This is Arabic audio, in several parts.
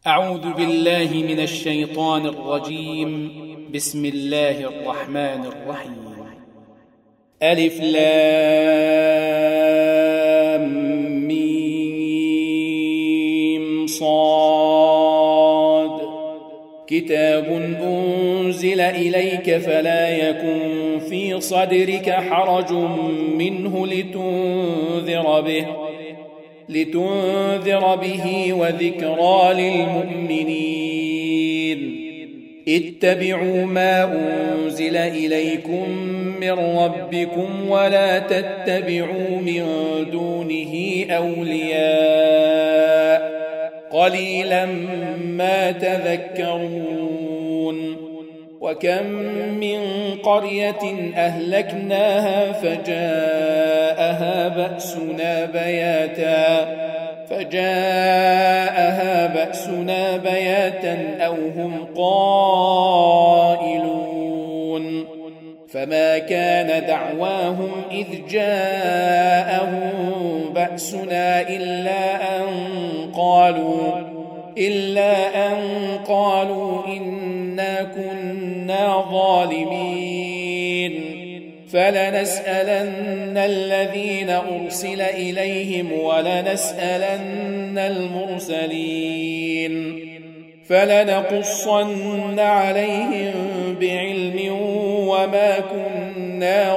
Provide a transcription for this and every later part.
أعوذ بالله من الشيطان الرجيم. بسم الله الرحمن الرحيم. ألف لام ميم صاد. كتاب أنزل إليك فلا يكن في صدرك حرج منه لتنذر به وذكرى للمؤمنين. اتبعوا ما أنزل إليكم من ربكم ولا تتبعوا من دونه أولياء قليلا ما تذكرون. وكم من قرية أهلكناها فجاءها بأسنا بياتا أو هم قائلون. فما كان دعواهم إذ جاءهم بأسنا إلا أن قالوا إنا كنا ظالمين. فلنسألن الذين أرسل إليهم ولنسألن المرسلين. فلنقصن عليهم بعلم وما كنا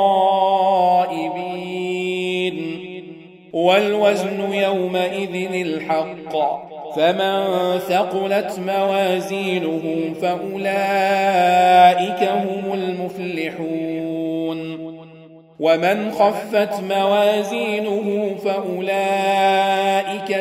غائبين. والوزن يومئذ الحق. فمن ثقلت موازينه فأولئك هم المفلحون. ومن خفت موازينه فأولئك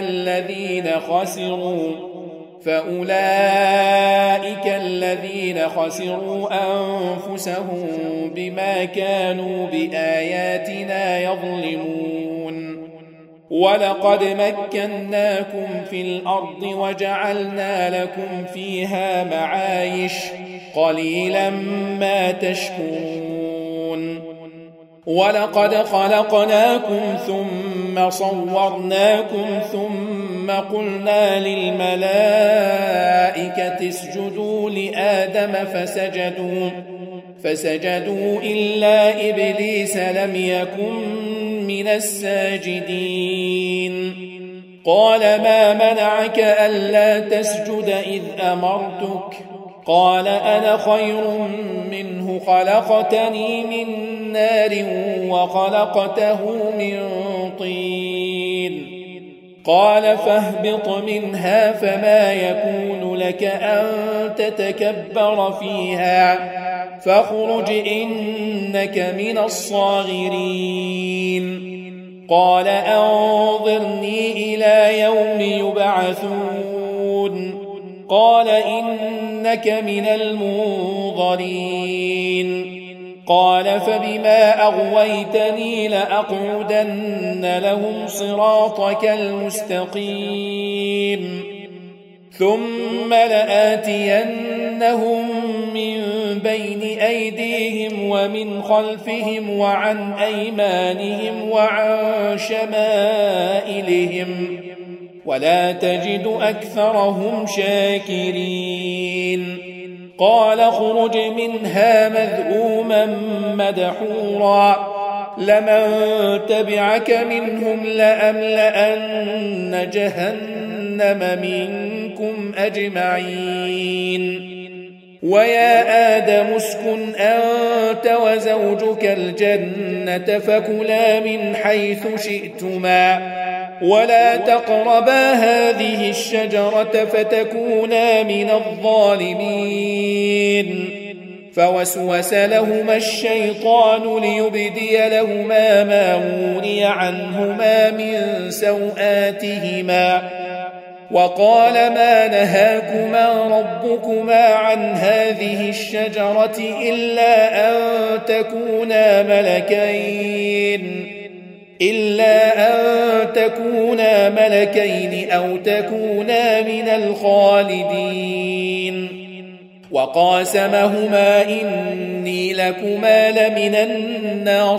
الذين خسروا أنفسهم بما كانوا بآياتنا يظلمون. ولقد مكناكم في الأرض وجعلنا لكم فيها معايش قليلا ما تشكرون. ولقد خلقناكم ثم صورناكم ثم قلنا للملائكة اسجدوا لآدم فسجدوا إلا إبليس لم يكن من الساجدين. قال ما منعك ألا تسجد إذ أمرتك؟ قال أنا خير منه خلقتني من نار وخلقته من طين. قال فاهبط منها فما يكون لك أن تتكبر فيها فاخرج إنك من الصاغرين. قال أنظرني إلى يوم يبعثون. قال إنك من المنظرين. قال فبما أغويتني لأقعدن لهم صراطك المستقيم ثم لآتينهم من بين أيديهم ومن خلفهم وعن أيمانهم وعن شمائلهم ولا تجد أكثرهم شاكرين. قال اخرج منها مذءوما مدحورا لمن تبعك منهم لأملأن جهنم منكم أجمعين. ويا آدم اسكن أنت وزوجك الجنة فكلا من حيث شئتما ولا تقربا هذه الشجرة فتكونا من الظالمين. فوسوس لهما الشيطان ليبدي لهما ما وري عنهما من سوآتهما وقال ما نهاكما ربكما عن هذه الشجرة إلا أن تكونا ملكين أو تكونا من الخالدين. وقاسمهما إني لكما لمن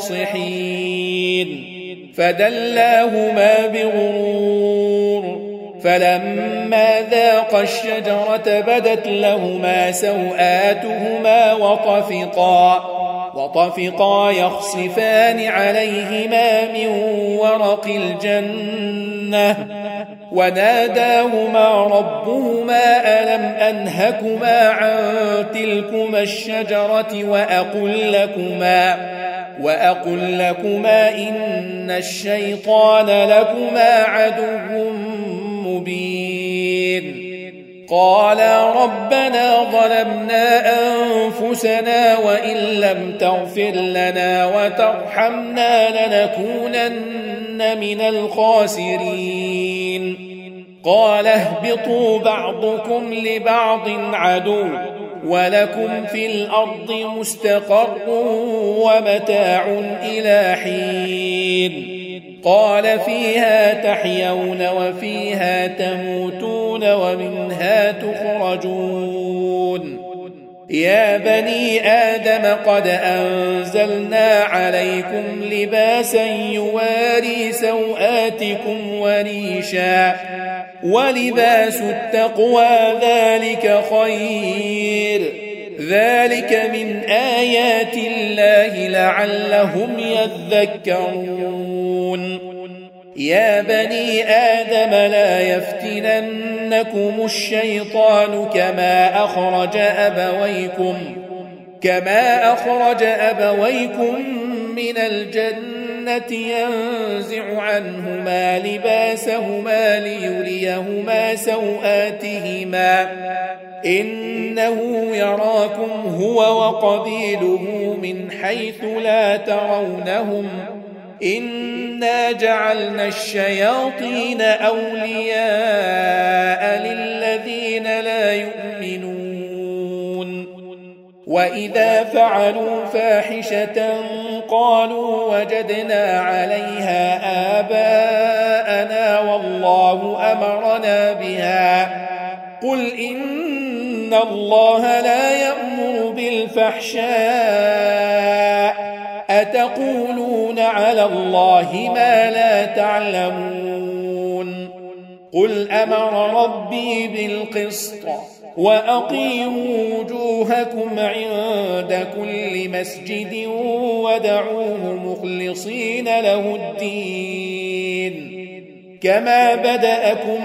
الناصحين. فدلاهما بغرور فلما ذاقا الشجرة بدت لهما سوآتهما وطفقا يخصفان عليهما من ورق الجنة وناداهما ربهما ألم أنهكما عن تلكما الشجرة وأقل لكما إن الشيطان لكما عدو مبين قالا ربنا ظلمنا أنفسنا وإن لم تغفر لنا وترحمنا لنكونن من الخاسرين قال اهبطوا بعضكم لبعض عدو ولكم في الأرض مستقر ومتاع إلى حين قال فيها تحيون وفيها تموتون ومنها تخرجون يا بني آدم قد أنزلنا عليكم لباسا يواري سوآتكم وريشا ولباس التقوى ذلك خير ذلك من آيات الله لعلهم يذكرون يا بني آدم لا يفتننكم الشيطان كما أخرج أبويكم من الجنة ينزع عنهما لباسهما ليريهما سوآتهما إنه يراكم هو وقبيله من حيث لا ترونهم إنا جعلنا الشياطين أولياء للذين لا يؤمنون وإذا فعلوا فاحشة قالوا وجدنا عليها آباءنا والله أمرنا بها قل إن الله لا يأمر بالفحشاء أتقولون على الله ما لا تعلمون قل أمر ربي بالقسط وأقيموا وجوهكم عند كل مسجد ودعوه مخلصين له الدين كما بدأكم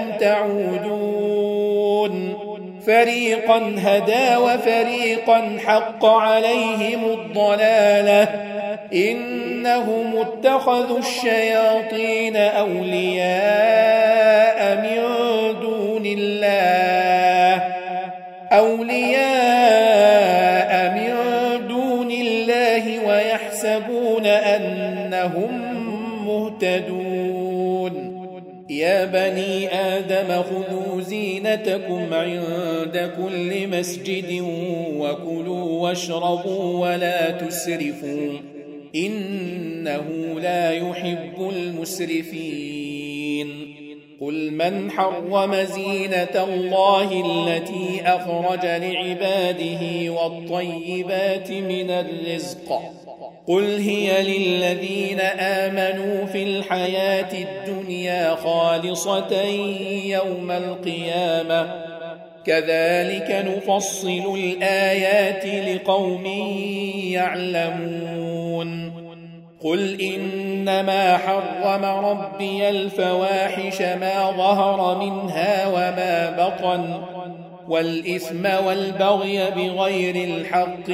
تعودون فريقا هدى وفريقا حق عليهم الضلالة إنهم اتخذوا الشياطين أولياء من دون الله ويحسبون أنهم مهتدون يا بني آدم خذوا زينتكم عند كل مسجد وكلوا واشربوا ولا تسرفوا إنه لا يحب المسرفين قل من حرم زينة الله التي أخرج لعباده والطيبات من الرزق قل هي للذين آمنوا في الحياة الدنيا خالصة يوم القيامة كذلك نفصل الآيات لقوم يعلمون قل إنما حرم ربي الفواحش ما ظهر منها وما بطن والإثم والبغي بغير الحق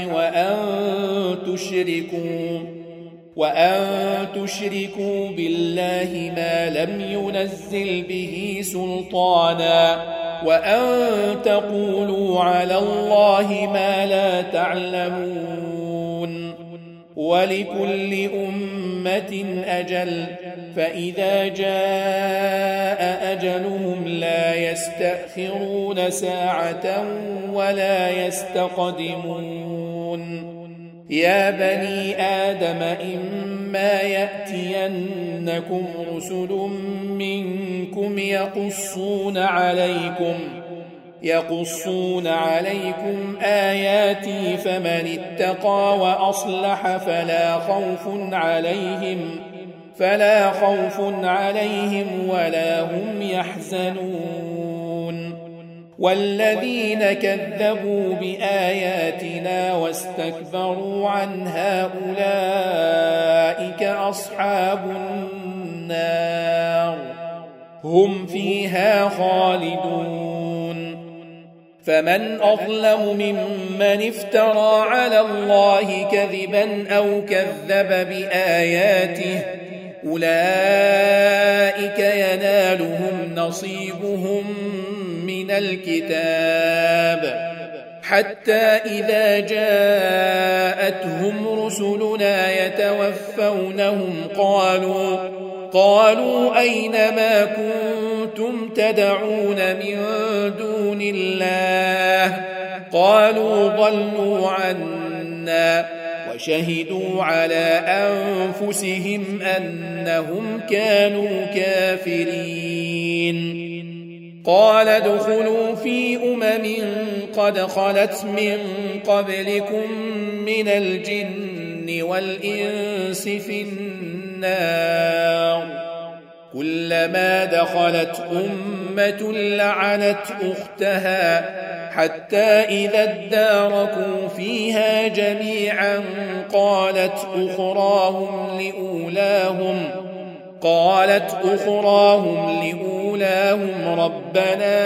وأن تشركوا بالله ما لم ينزل به سلطانا وأن تقولوا على الله ما لا تعلمون ولكل أمة أجل فإذا جاء أجلهم لا يستأخرون ساعة ولا يستقدمون يا بني آدم إما يأتينكم رسل منكم يقصون عليكم آياتي فمن اتقى وأصلح فلا خوف عليهم ولا هم يحزنون والذين كذبوا بآياتنا واستكبروا عنها أولئك أصحاب النار هم فيها خالدون فمن أظلم ممن افترى على الله كذبا أو كذب بآياته أولئك ينالهم نصيبهم من الكتاب حتى إذا جاءتهم رسلنا يتوفونهم قالوا أين ما كنتم تدعون من دون الله قالوا ضلوا عنا وشهدوا على أنفسهم أنهم كانوا كافرين قال ادخلوا في قد خلت من قبلكم من الجن والإنس في النار كلما دخلت أمة لعنت أختها حتى إذا اداركوا فيها جميعا قالت أخراهم لأولاهم ربنا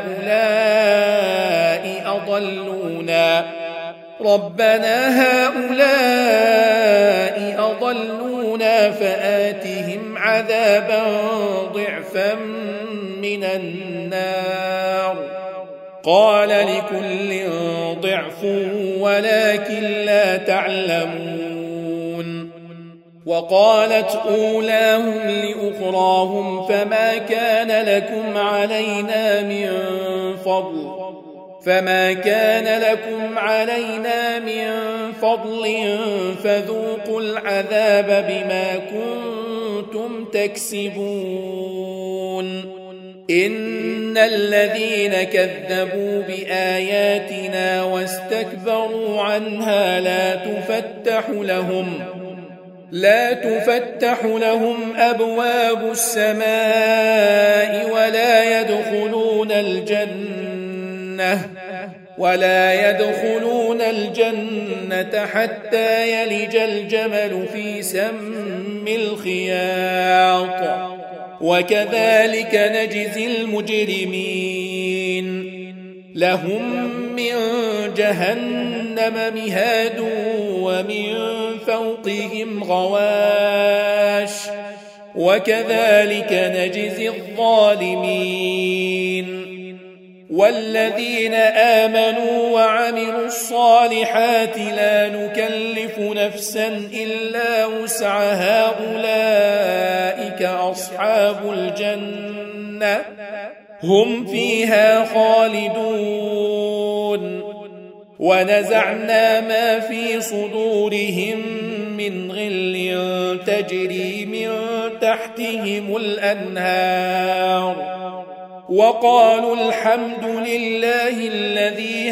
هؤلاء أضلونا فآتهم عذابا ضعفا من النار قال لكل ضعف ولكن لا تعلمون وقالت أولاهم لأخراهم فما كان لكم علينا من فضل فذوقوا العذاب بما كنتم تكسبون إن الذين كذبوا بآياتنا واستكبروا عنها لا تفتح لهم أبواب السماء ولا يدخلون الجنة حتى يلج الجمل في سم الخياط وكذلك نجزي المجرمين لهم من جهنم مهاد ومن فوقهم غواش وكذلك نجزي الظالمين والذين آمنوا وعملوا الصالحات لا نكلف نفسا إلا وسعها أولئك أصحاب الجنة هم فيها خالدون ونزعنا ما في صدورهم من غل تجري من تحتهم الأنهار وقالوا الحمد لله الذي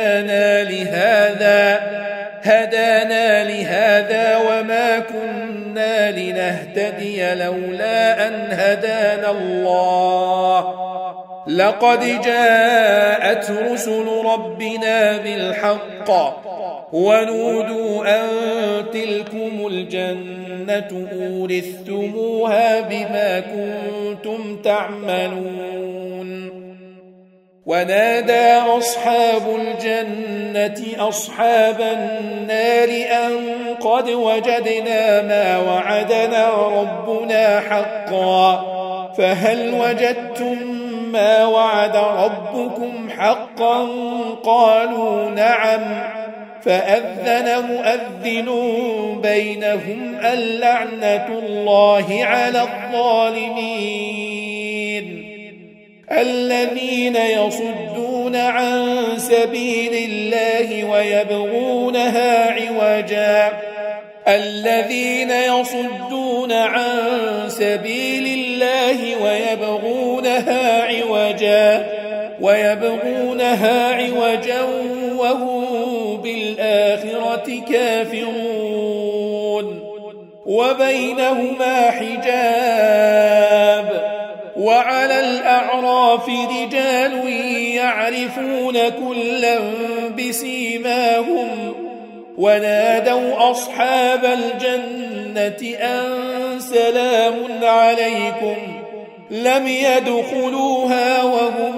هدانا لهذا وما كنا لنهتدي لولا أن هدانا الله لقد جاءت رسل ربنا بالحق ونودوا أن تلكم الجنة أورثتموها بما كنتم تعملون ونادى أصحاب الجنة أصحاب النار أن قد وجدنا ما وعدنا ربنا حقا فهل وجدتم ما وعد ربكم حقا قالوا نعم فأذن مؤذن بينهم اللعنة الله على الظالمين الذين يصدون عن سبيل الله ويبغونها عوجا وهم بالآخرة كافرون وبينهما حجاب وعلى الأعراف رجال يعرفون كلا بسيماهم ونادوا أصحاب الجنة أن سلام عليكم لم يدخلوها وهم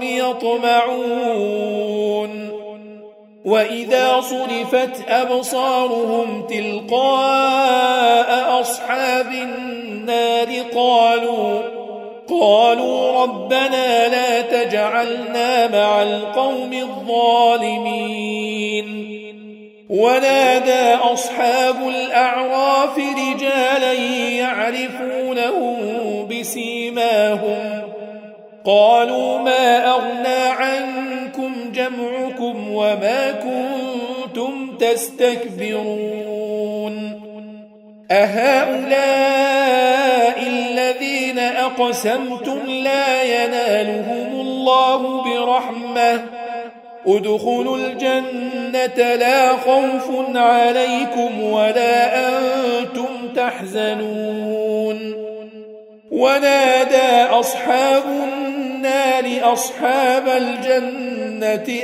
يطمعون وإذا صرفت أبصارهم تلقاء أصحاب النار قالوا ربنا لا تجعلنا مع القوم الظالمين ونادى أصحاب الأعراف رجالا يعرفونهم بسيماهم قالوا ما أغنى عنكم جمعكم وما كنتم تستكبرون أهؤلاء الذين أقسمتم لا ينالهم الله برحمة ادخلوا الجنة لا خوف عليكم ولا أنتم تحزنون ونادى أصحاب النار أصحاب الجنة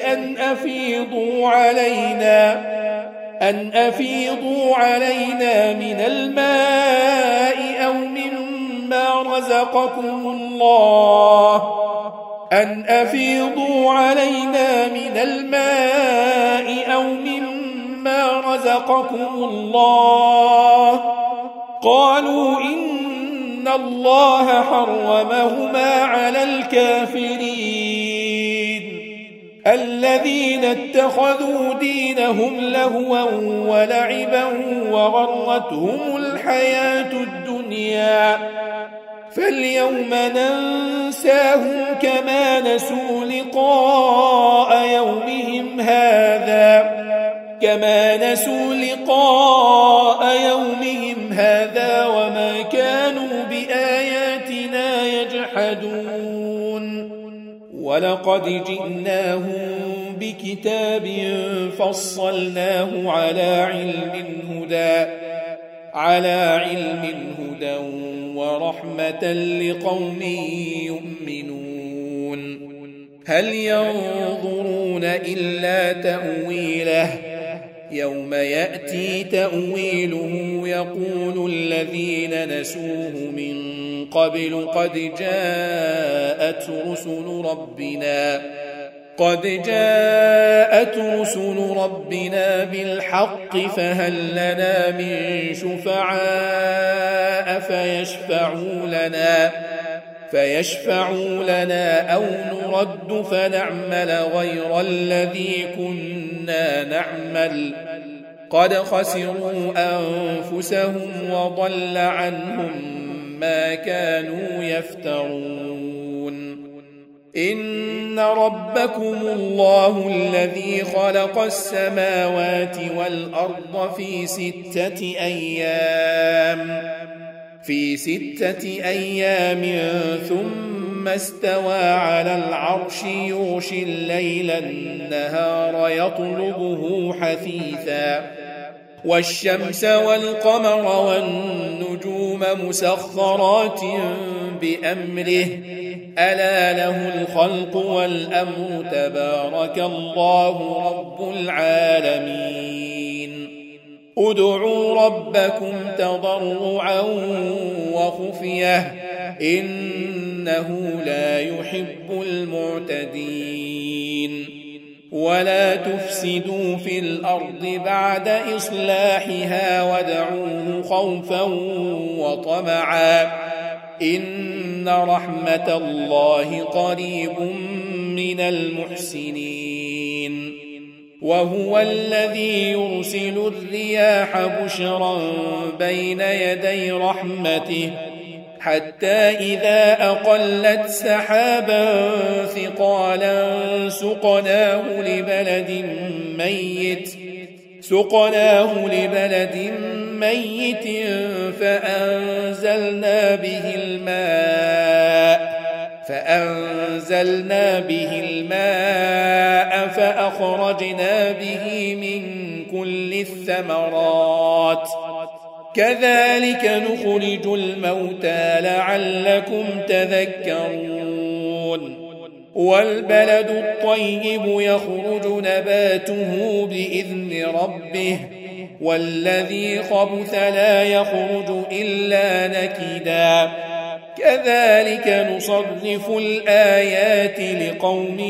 أن أفيضوا علينا من الماء أو مما رزقكم الله قالوا إن الله حرمهما على الكافرين الذين اتخذوا دينهم لهوا ولعبا وغرتهم الحياة الدنيا فاليوم ننساهم كما نسوا لقاء يومهم هذا وما كانوا بآياتنا يجحدون ولقد جئناهم بكتاب فصلناه على علم هدى ورحمة لقوم يؤمنون هل ينظرون إلا تأويله يوم يأتي تأويله يقول الذين نسوه من قبل قد جاءت رسل ربنا بالحق فهل لنا من شفعاء فيشفعوا لنا أو نرد فنعمل غير الذي كنا نعمل قد خسروا أنفسهم وضل عنهم ما كانوا يفترون إن ربكم الله الذي خلق السماوات والأرض في 6 أيام ثم استوى على العرش يغشي الليل النهار يطلبه حثيثا والشمس والقمر والنجوم مسخرات بأمره ألا له الخلق والأمر تبارك الله رب العالمين ادعوا ربكم تضرعا وخفية إنه لا يحب المعتدين ولا تفسدوا في الأرض بعد إصلاحها وادعوه خوفا وطمعا إن رحمة الله قريب من المحسنين وهو الذي يرسل الرياح بشرا بين يدي رحمته حتى إذا أقلت سحابا ثقالا سقناه لبلد ميت فأنزلنا به الماء فأخرجنا به من كل الثمرات كذلك نخرج الموتى لعلكم تذكرون والبلد الطيب يخرج نباته بإذن ربه والذي خبث لا يخرج إلا نكدا كذلك نصرف الآيات لقوم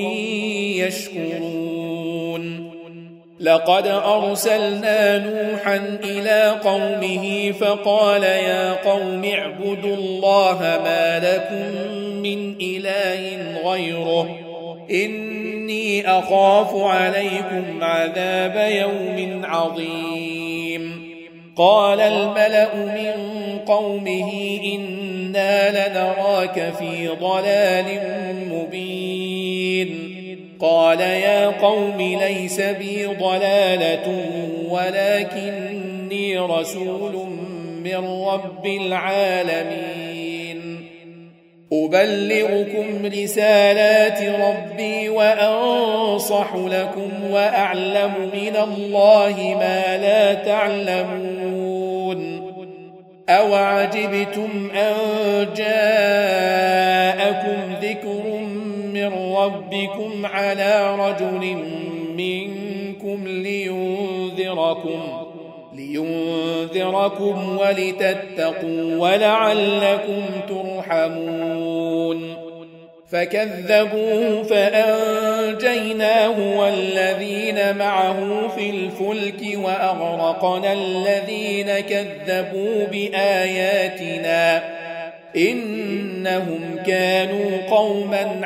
يشكرون لقد أرسلنا نوحا إلى قومه فقال يا قوم اعبدوا الله ما لكم من إله غيره إني أخاف عليكم عذاب يوم عظيم قال الملأ من قومه إنا لنراك في ضلال مبين قال يا قوم ليس بي ضلالة ولكني رسول من رب العالمين أبلغكم رسالات ربي وأنصح لكم وأعلم من الله ما لا تعلمون أوعجبتم أن جاءكم ذكر من ربكم على رجل منكم لينذركم ولتتقوا ولعلكم ترحمون فكذبوه فأنجيناه والذين معه في الفلك وأغرقنا الذين كذبوا بآياتنا إنهم كانوا قوما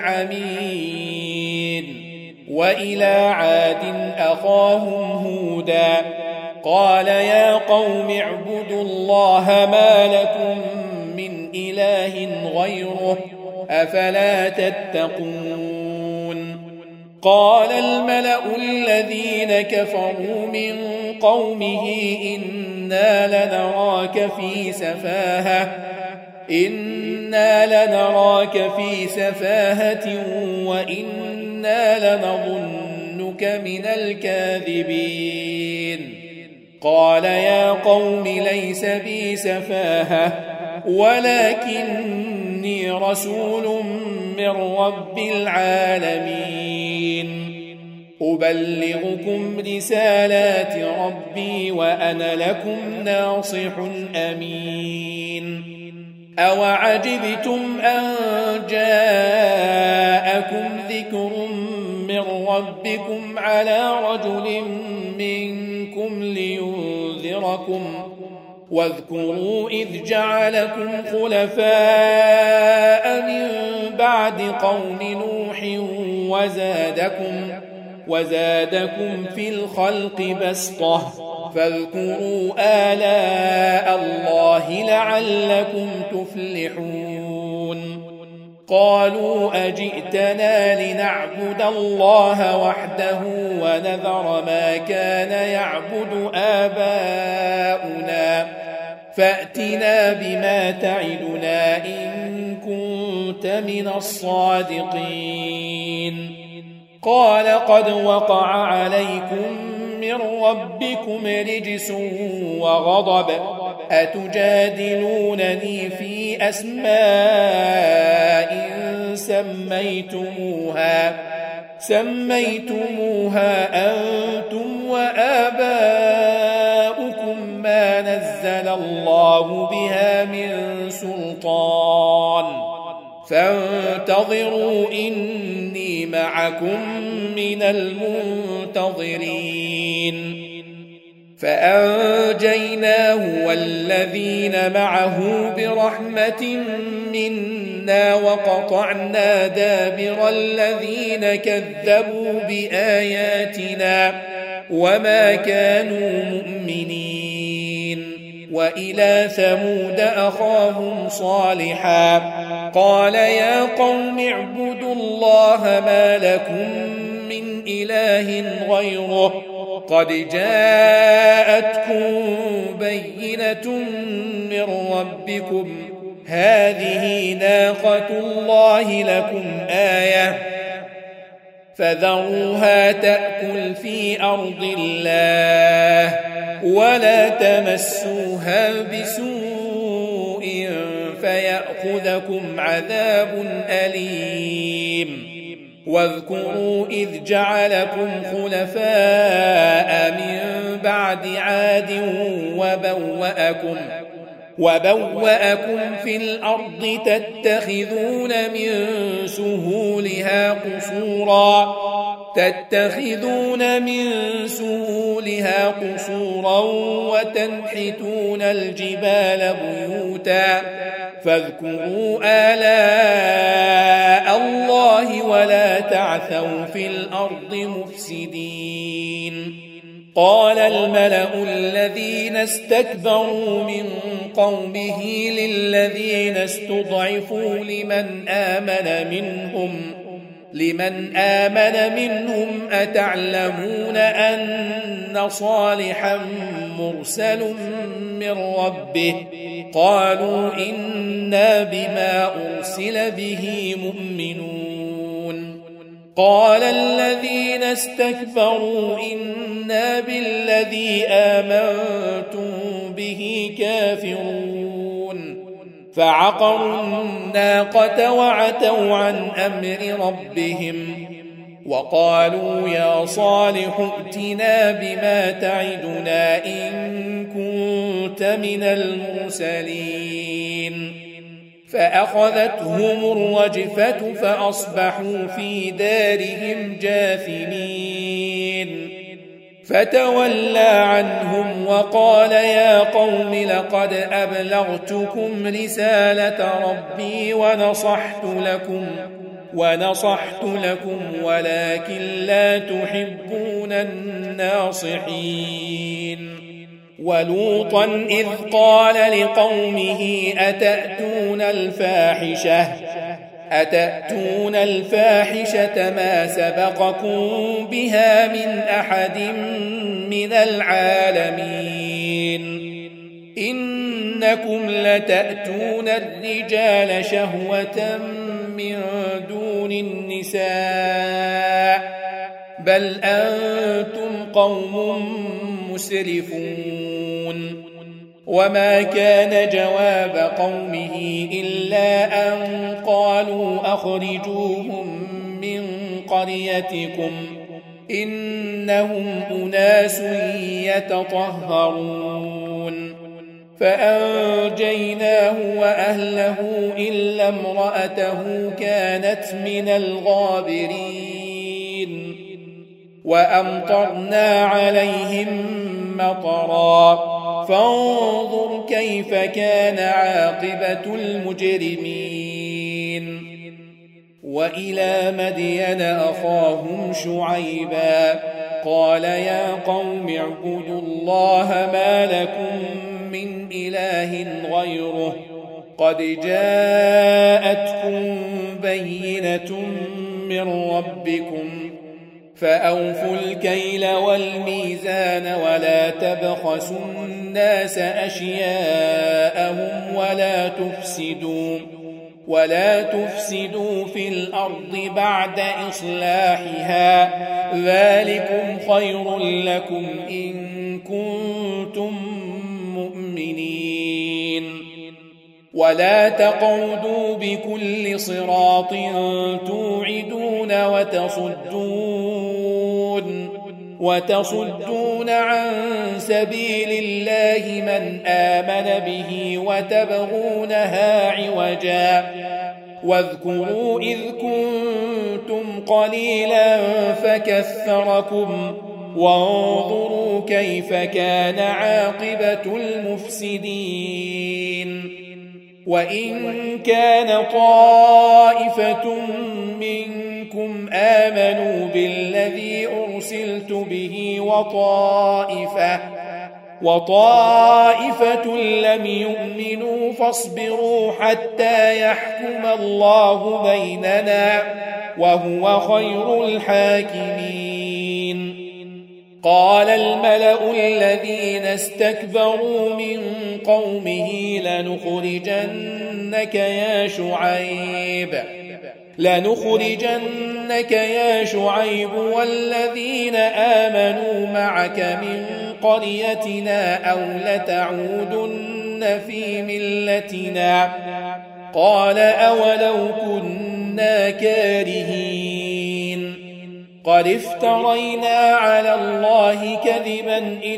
عمين وإلى عاد أخاهم هودا قال يا قوم اعبدوا الله ما لكم من إله غيره أفلا تتقون قال الملأ الذين كفروا من قومه إنا لنراك في سفاهة وإنا لنظنك من الكاذبين قال يا قوم ليس بي سفاهة ولكني رسول من رب العالمين أبلغكم رسالات ربي وأنا لكم ناصح أمين أوعجبتم أن جاءكم ذكر من ربكم على رجل منكم لينذركم واذكروا إذ جعلكم خلفاء من بعد قوم نوح وزادكم في الخلق بسطة فاذكروا آلاء الله لعلكم تفلحون قالوا أجئتنا لنعبد الله وحده ونذر ما كان يعبد آباؤنا فأتنا بما تعدنا إن كنت من الصادقين قال قد وقع عليكم من ربكم رجس وغضب أتجادلونني في أسماء سميتموها أنتم وآباؤكم ما نزل الله بها من سلطان فانتظروا إني معكم من المنتظرين فأنجيناه والذين معه برحمة منا وقطعنا دابر الذين كذبوا بآياتنا وما كانوا مؤمنين وإلى ثمود أخاهم صالحا قال يا قوم اعبدوا الله ما لكم من إله غيره قد جاءتكم بينة من ربكم هذه ناقة الله لكم آية فذروها تأكل في أرض الله ولا تمسوها بسوء فيأخذكم عذاب أليم واذكروا إذ جعلكم خلفاء من بعد عاد وبوأكم في الأرض تتخذون من سهولها قصورا وتنحتون الجبال بيوتا فاذكروا آلاء الله ولا تعثوا في الأرض مفسدين قال الملأ الذين استكبروا من قومه للذين استضعفوا لمن آمن منهم أتعلمون أن صالحا مرسل من ربه قالوا إنا بما أرسل به مؤمنون قال الذين استكبروا إنا بالذي آمنتم به كافرون فعقروا الناقة وعتوا عن أمر ربهم وقالوا يا صالح ائتنا بما تعدنا إن كنت من المرسلين فأخذتهم الرجفة فأصبحوا في دارهم جاثمين فتولى عنهم وقال يا قوم لقد أبلغتكم رسالة ربي ونصحت لكم ولكن لا تحبون الناصحين ولوطا إذ قال لقومه أتأتون الفاحشة ما سبقكم بها من أحد من العالمين إنكم لتأتون الرجال شهوة من دون النساء بل أنتم قوم مسرفون وما كان جواب قومه إلا أن قالوا أخرجوهم من قريتكم إنهم أناس يتطهرون فأنجيناه وأهله إلا امرأته كانت من الغابرين وأمطرنا عليهم مطرا فانظر كيف كان عاقبة المجرمين وإلى مدين أخاهم شعيبا قال يا قوم اعبدوا الله ما لكم من إله غيره قد جاءتكم بينة من ربكم فأوفوا الكيل والميزان ولا تبخسوا الناس أشياءهم ولا تفسدوا في الأرض بعد إصلاحها ذلكم خير لكم إن كنتم مؤمنين ولا تقعدوا بكل صراط توعدون وتصدون عن سبيل الله من آمن به وتبغونها عوجا واذكروا إذ كنتم قليلا فكثركم وانظروا كيف كان عاقبة المفسدين وإن كان طائفة منكم آمنوا بالذي أرسلت به وطائفة لم يؤمنوا فاصبروا حتى يحكم الله بيننا وهو خير الحاكمين قال الملأ الذين استكبروا من قومه لنخرجنك يا شعيب لنخرجنك يا شعيب والذين آمنوا معك من قريتنا أو لتعودن في ملتنا قال أولو كنا كارهين قد افترينا على الله كذبا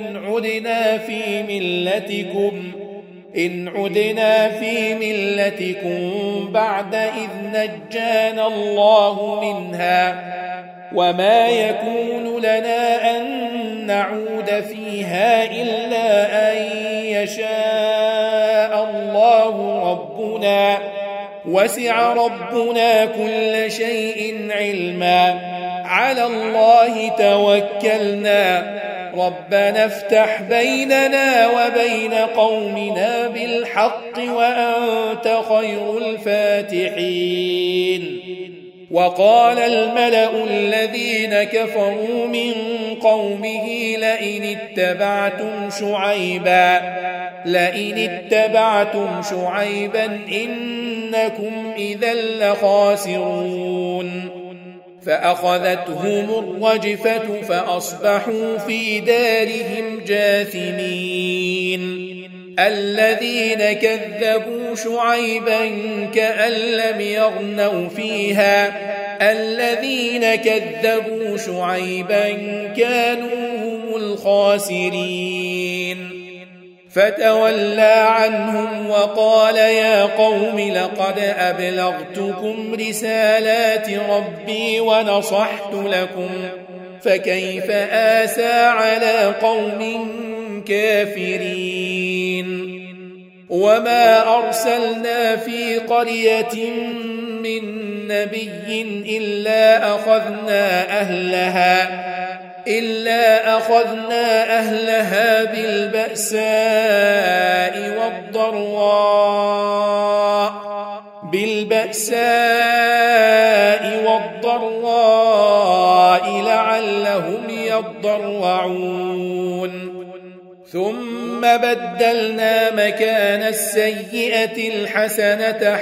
إن عدنا في ملتكم بعد إذ نجانا الله منها وما يكون لنا أن نعود فيها إلا أن يشاء الله ربنا وسع ربنا كل شيء علما على الله توكلنا ربنا افتح بيننا وبين قومنا بالحق وأنت خير الفاتحين وقال الملأ الذين كفروا من قومه لئن اتبعتم شعيبا إنكم إذا لخاسرون فأخذتهم الرجفة فأصبحوا في دارهم جاثمين الذين كذبوا شعيبا كأن لم يغنوا فيها الذين كذبوا شعيبا كانوا هم الخاسرين فتولى عنهم وقال يا قوم لقد أبلغتكم رسالات ربي ونصحت لكم فكيف آسى على قوم كافرين وما أرسلنا في قرية من نبي إلا أخذنا أهلها بالبأساء والضراء لعلهم يضرعون ثم بدلنا مكان السيئة الحسنة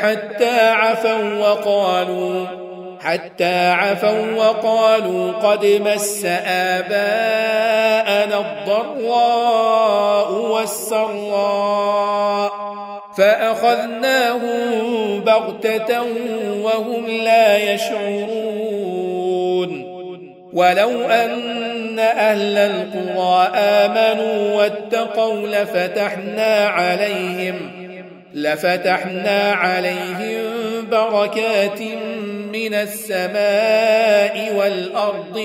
حتى عفوا وقالوا قد مس آباءنا الضراء والسراء فأخذناهم بغتة وهم لا يشعرون ولو أن أهل القرى آمنوا واتقوا لفتحنا عليهم بركات من السماء والأرض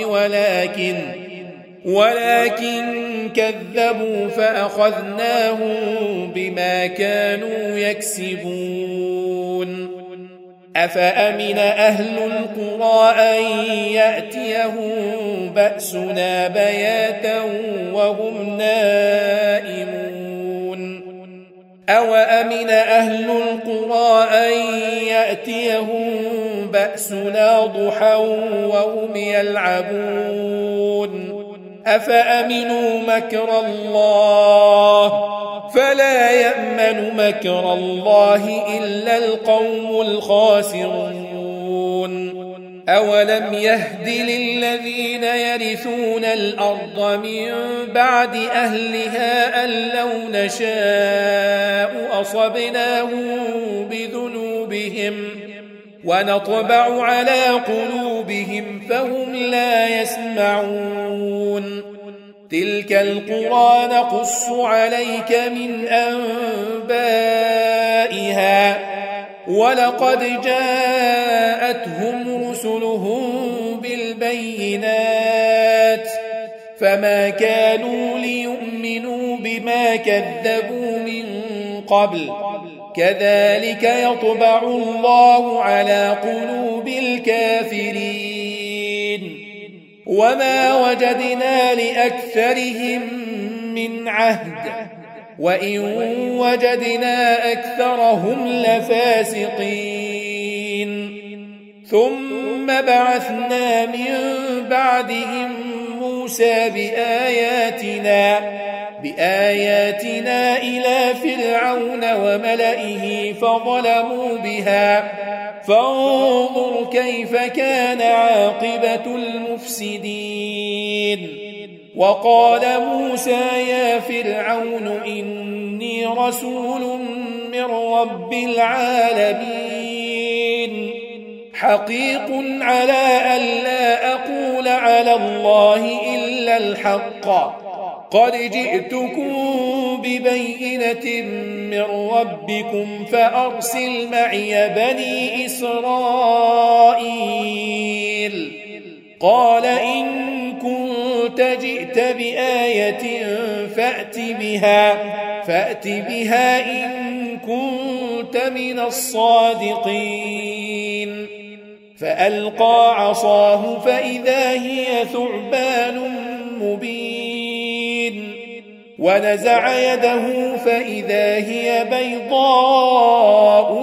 ولكن كذبوا فأخذناهم بما كانوا يكسبون أفأمن أهل القرى أن يأتيهم بأسنا بياتا وهم نائمون أوأمن أهل القرى أن يأتيهم بأسنا ضحى وهم يلعبون أفأمنوا مكر الله فلا يأمن مكر الله إلا القوم الخاسرون أولم يهد للذين يرثون الأرض من بعد أهلها أن لو نشاء أصبناهم بذنوبهم ونطبع على قلوبهم فهم لا يسمعون تلك القرى نقص عليك من أنبائها ولقد جاءتهم رسلهم بالبينات فما كانوا ليؤمنوا بما كذبوا من قبل كذلك يطبع الله على قلوب الكافرين وما وجدنا لأكثرهم من عهد وإن وجدنا أكثرهم لفاسقين ثم بعثنا من بعدهم موسى بآياتنا إلى فرعون وملئه فانظر كيف كان عاقبة المفسدين. وقال موسى يا فرعون إني رسول من رب العالمين حقيق على ألا أقول على الله إلا الحق قد جئتكم ببينة من ربكم فأرسل معي بني إسرائيل. قال إن كنت جئت بآية فأت بها إن كنت من الصادقين. فألقى عصاه فإذا هي ثعبان مبين ونزع يده فإذا هي بيضاء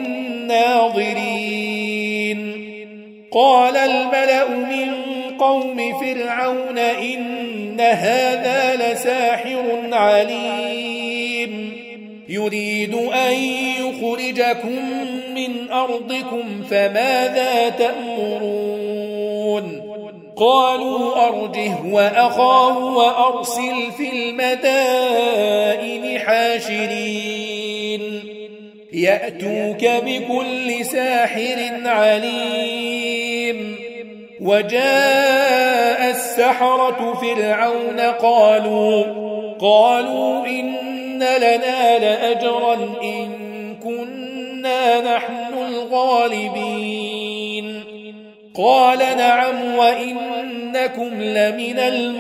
للناظرين. قال الملأ من قوم فرعون إن هذا لساحر عليم يريد أن يخرجكم من أرضكم فماذا تأمرون؟ قالوا أرجه وأخاه وأرسل في المدائن حاشرين يأتوك بكل ساحر عليم. وجاء السحرة فرعون قالوا إن لنا لأجرا إن كنا نحن الغالبين. قال نعم وإنكم لمن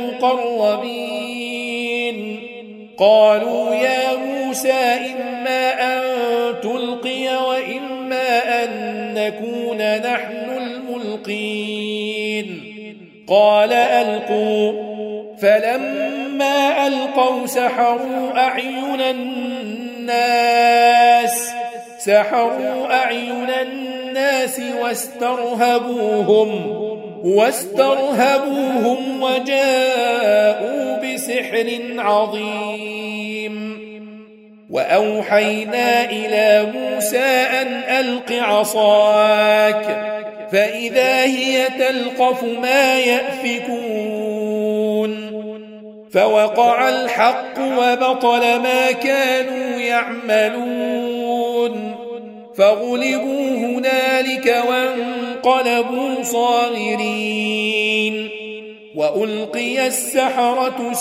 المقربين. قالوا يا موسى إما أن تلقي وإما أن نكون نحن الملقين. قال ألقوا. فلما ألقوا سحروا أعين الناس واسترهبوهم وجاءوا بسحر عظيم. وأوحينا إلى موسى أن ألق عصاك فإذا هي تلقف ما يأفكون. فوقع الحق وبطل ما كانوا يعملون فغلبوا هنالك وانقلبوا صاغرين. وألقي السحرة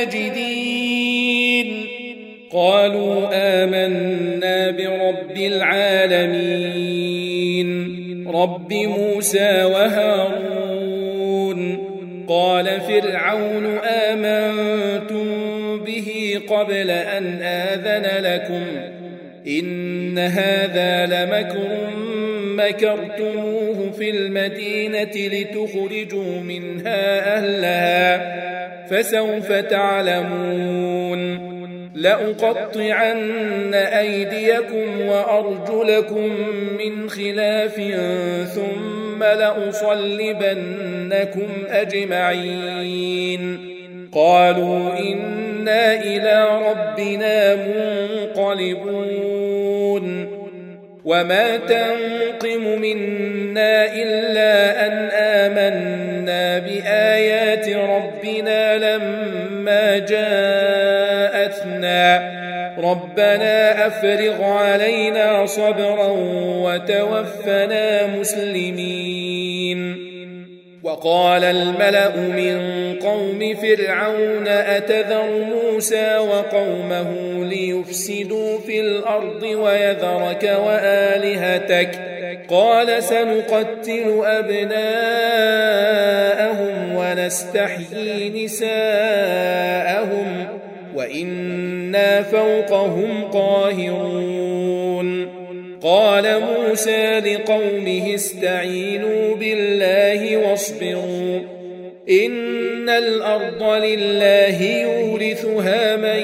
ساجدين قالوا آمنا برب العالمين رب موسى وهارون. قال فرعون آمنتم به قبل أن آذن لكم إن هذا لمكر مكرتموه في المدينة لتخرجوا منها أهلها فسوف تعلمون. لأقطعن أيديكم وأرجلكم من خلاف ثم لأصلبنكم أجمعين. قالوا إنا إلى ربنا منقلبون. وما تنقم منا إلا أن آمنا بآيات ربنا لما جاءتنا ربنا أفرغ علينا صبرا وتوفنا مسلمين. وقال الملأ من قوم فرعون أتذر موسى وقومه ليفسدوا في الأرض ويذرك وآلهتك قال سنقتل أبناءهم ونستحيي نساءهم وإنا فوقهم قاهرون. قال موسى لقومه استعينوا بالله واصبروا إن الأرض لله يورثها من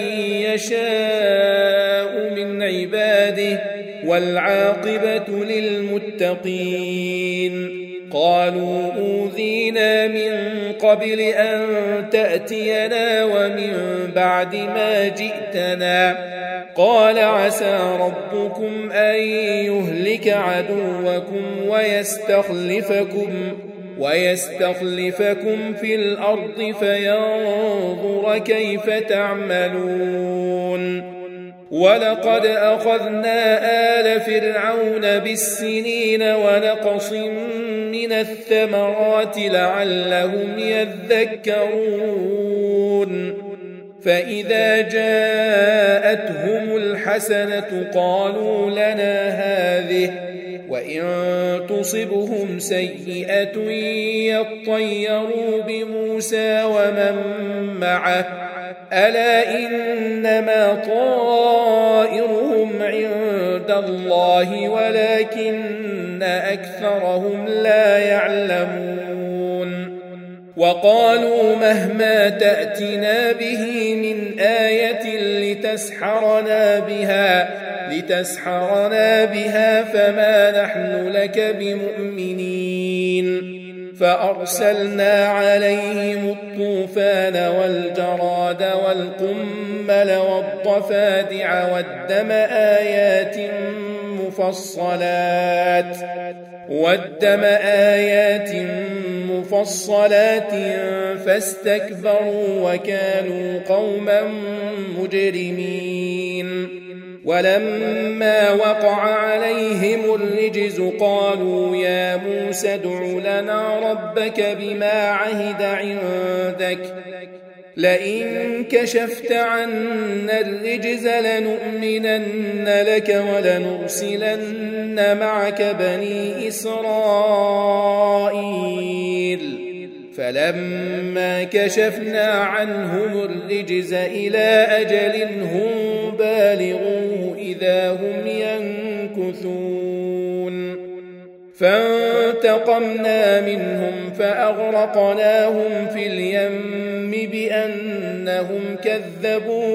يشاء من عباده والعاقبة للمتقين. قالوا أوذينا من قبل أن تأتينا ومن بعد ما جئتنا. قال عسى ربكم أن يهلك عدوكم ويستخلفكم في الأرض فينظر كيف تعملون. ولقد أخذنا آل فرعون بالسنين ونقص من الثمرات لعلهم يذكرون. فإذا جاءتهم الحسنة قالوا لنا هذه، وإن تصبهم سيئة يطيروا بموسى ومن معه، ألا إنما طائرهم عند الله ولكن أكثرهم لا يعلمون. وقالوا مهما تأتنا به من آية لتسحرنا بها فما نحن لك بمؤمنين. فأرسلنا عليهم الطوفان والجراد والقمل والضفادع والدم آيات مفصلات فاستكبروا وكانوا قوما مجرمين. ولما وقع عليهم الرجز قالوا يا موسى ادع لنا ربك بما عهد عندك لئن كشفت عنا الرجز لنؤمنن لك ولنرسلن معك بني إسرائيل. فلما كشفنا عنهم الرجز إلى أجل هم بالغوه إذا هم ينكثون. فانتقمنا منهم فأغرقناهم في اليم بأنهم كذبوا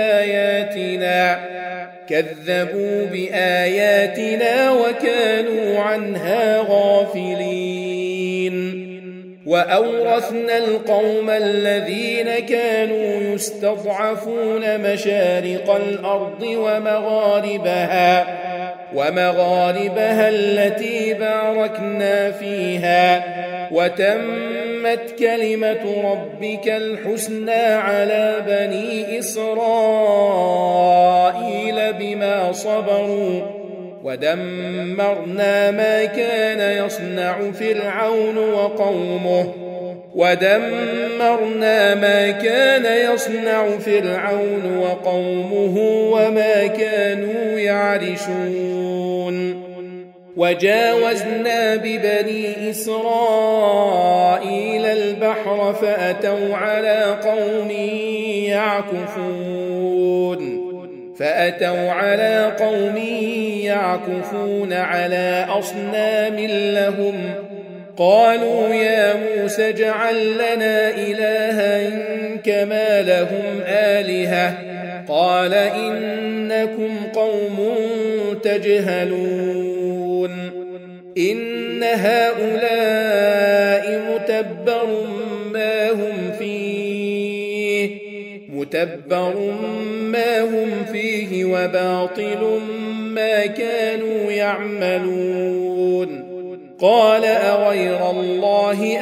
بآياتنا وكانوا عنها غافلين. وأورثنا القوم الذين كانوا يستضعفون مشارق الأرض ومغاربها التي باركنا فيها، وتمت كلمة ربك الحسنى على بني إسرائيل بما صبروا، ودمرنا ما كان يصنع فرعون وقومه وما كانوا يعرشون. وجاوزنا ببني إسرائيل البحر فأتوا على قوم يعكفون على أصنام لهم. قالوا يا موسى اجعل لنا إلها كما لهم آلهة. قال إنكم قوم تجهلون. إن هؤلاء متبر ما هم فيه وباطل ما كانوا يعملون. قال أغير الله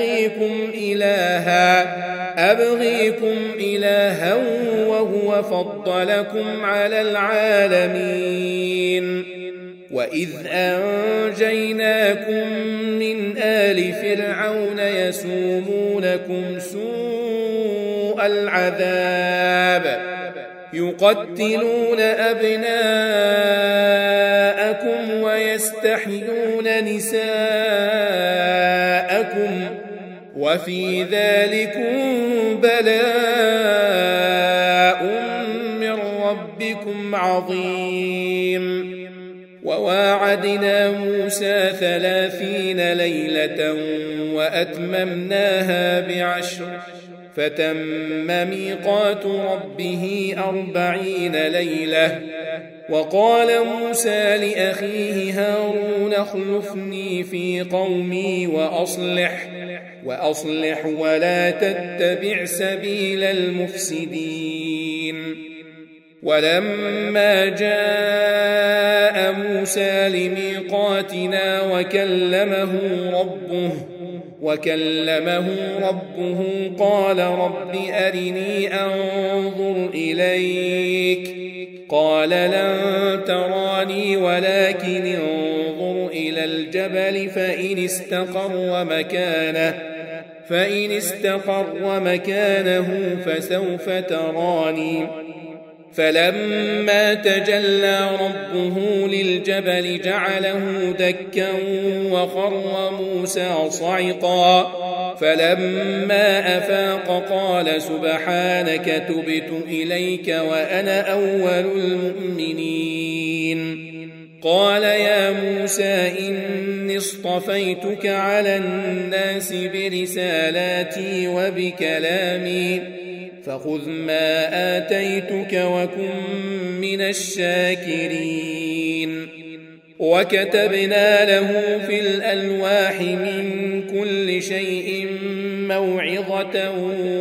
أبغيكم إلها وهو فضلكم على العالمين. وإذ أنجيناكم من آل فرعون يسومونكم سوء العذاب يقتلون أبناءكم ويستحيون نساءكم وفي ذلكم بلاء من ربكم عظيم. وواعدنا موسى 30 ليلة وأتممناها ب10 فتم ميقات ربه 40 ليلة. وقال موسى لأخيه هارون اخلفني في قومي وأصلح وأصلح ولا تتبع سبيل المفسدين. ولما جاء موسى لميقاتنا وكلمه ربه قال رب أرني أنظر إليك قال لن تراني ولكن انظر إلى الجبل فإن استقر مكانه فسوف تراني. فلما تجلى ربه للجبل جعله دكا وخر موسى صعقا. فلما أفاق قال سبحانك تبت إليك وأنا أول المؤمنين. قال يا موسى إني اصطفيتك على الناس برسالاتي وبكلامي فخذ ما آتيتك وكن من الشاكرين. وكتبنا له في الألواح من كل شيء موعظة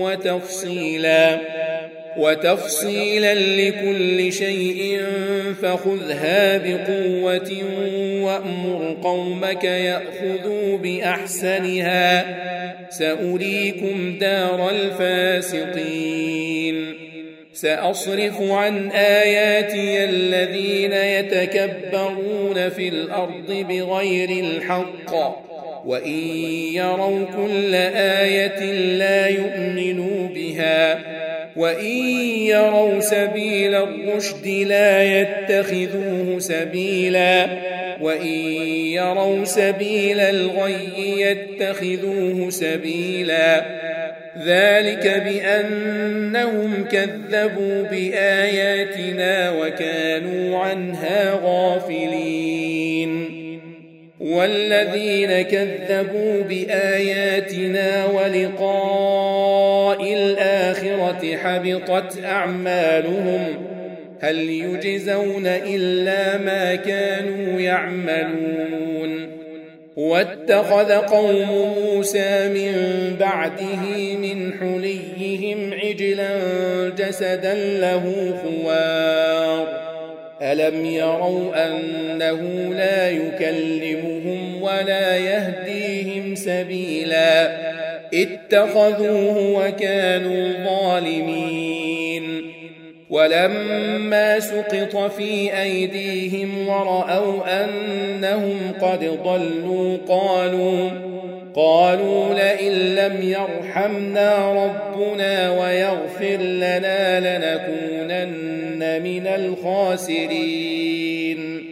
وتفصيلا لكل شيء فخذها بقوة وأمر قومك يأخذوا بأحسنها سأريكم دار الفاسقين. سأصرف عن آياتي الذين يتكبرون في الأرض بغير الحق وإن يروا كل آية لا يؤمنوا بها وإن يروا سبيل الرشد لا يتخذوه سبيلا وإن يروا سبيل الغي يتخذوه سبيلا. ذلك بأنهم كذبوا بآياتنا وكانوا عنها غافلين. والذين كذبوا بآياتنا ولقاء الآخرة حبطت أعمالهم هل يجزون إلا ما كانوا يعملون. واتخذ قوم موسى من بعده من حليهم عجلا جسدا له خوار ألم يروا أنه لا يكلمهم ولا يهديهم سبيلا اتخذوه وكانوا ظالمين. ولما سقط في أيديهم ورأوا أنهم قد ضلوا قالوا لئن لم يرحمنا ربنا ويغفر لنا لنكونن من الخاسرين.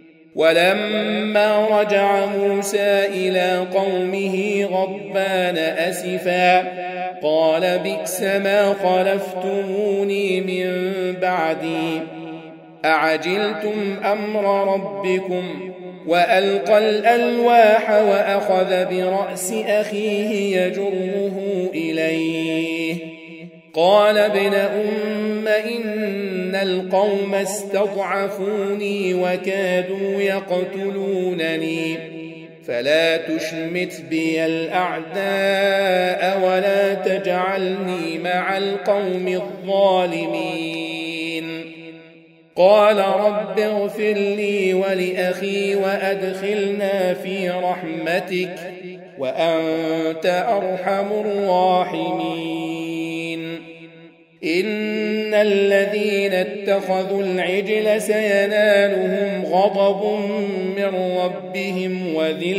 ولما رجع موسى إلى قومه غضبان أسفا قال بئس ما خلفتموني من بعدي أعجلتم أمر ربكم وألقى الألواح وأخذ برأس أخيه يجره إليه قال ابن أم إن القوم استضعفوني وكادوا يقتلونني فلا تشمت بي الأعداء ولا تجعلني مع القوم الظالمين. قال رب اغفر لي ولأخي وأدخلنا في رحمتك وأنت أرحم الراحمين. إن الذين اتخذوا العجل سينالهم غضب من ربهم